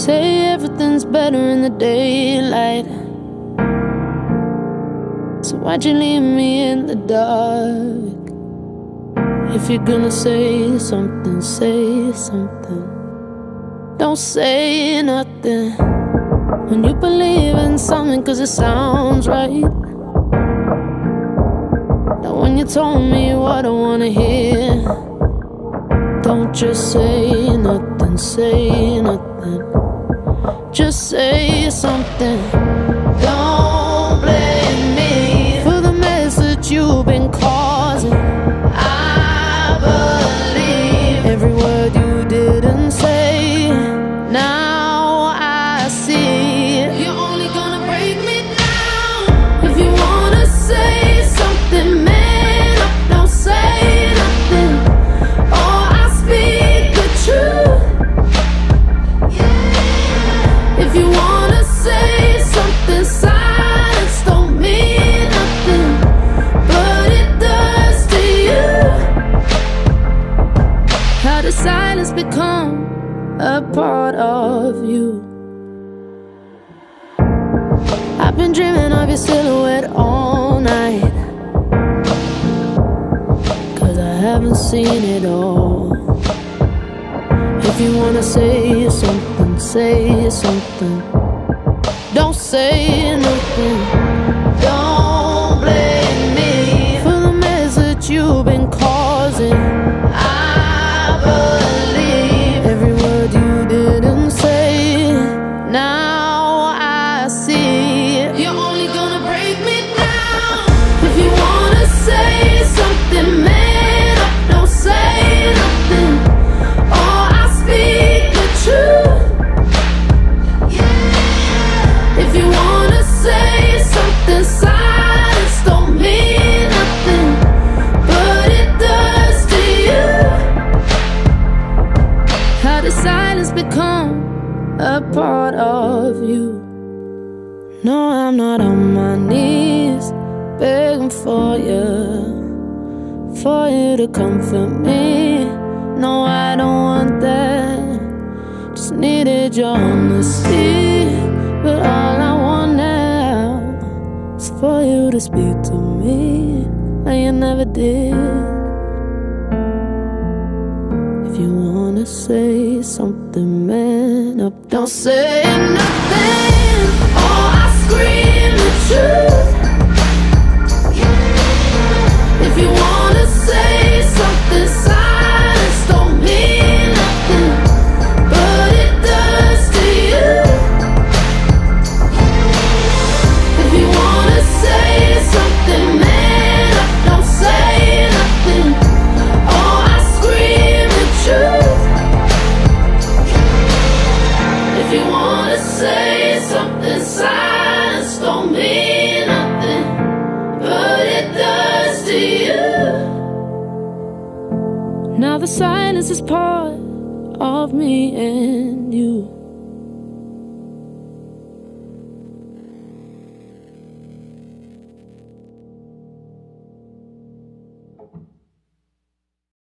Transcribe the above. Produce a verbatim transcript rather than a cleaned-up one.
say everything's better in the daylight, so why'd you leave me in the dark? If you're gonna say something, say something. Don't say nothing. When you believe in something cause it sounds right, now when you told me what I wanna hear, don't just say nothing, say nothing. Just say something. Don't blame me for the mess that you've been causing. I believe every word you didn't say. Now I see you're only gonna break me down. If you wanna say something, man up, don't say nothing. Or I speak the truth. Yeah. If you wanna say something, silence don't mean nothing, but it does to you. How does silence become a part of you? I've been dreaming of your silhouette all night, cause I haven't seen it all. If you wanna say something, say something. Don't say nothing. Don't blame me for the mess that you've been causing. I believe every word you didn't say. Now I see you're only gonna break me down. If you wanna say something, man up, don't say nothing. Or I speak the truth. Yeah. If you wanna say something, silence don't mean nothing, but it does to you. How does silence become a part of you? No, I'm not on my knees begging for you, for you to comfort me. No, I don't want that. Just needed your honesty. But all I want now is for you to speak to me like you never did. If you wanna say something, man up, don't say nothing. Or I scream the truth. If you wanna say something, silence don't mean nothing, but it does to you. If you wanna say something, man up, don't say nothing. Or I scream the truth. If you wanna say something, silence don't mean nothing, but it does to you. Now the silence is part of me and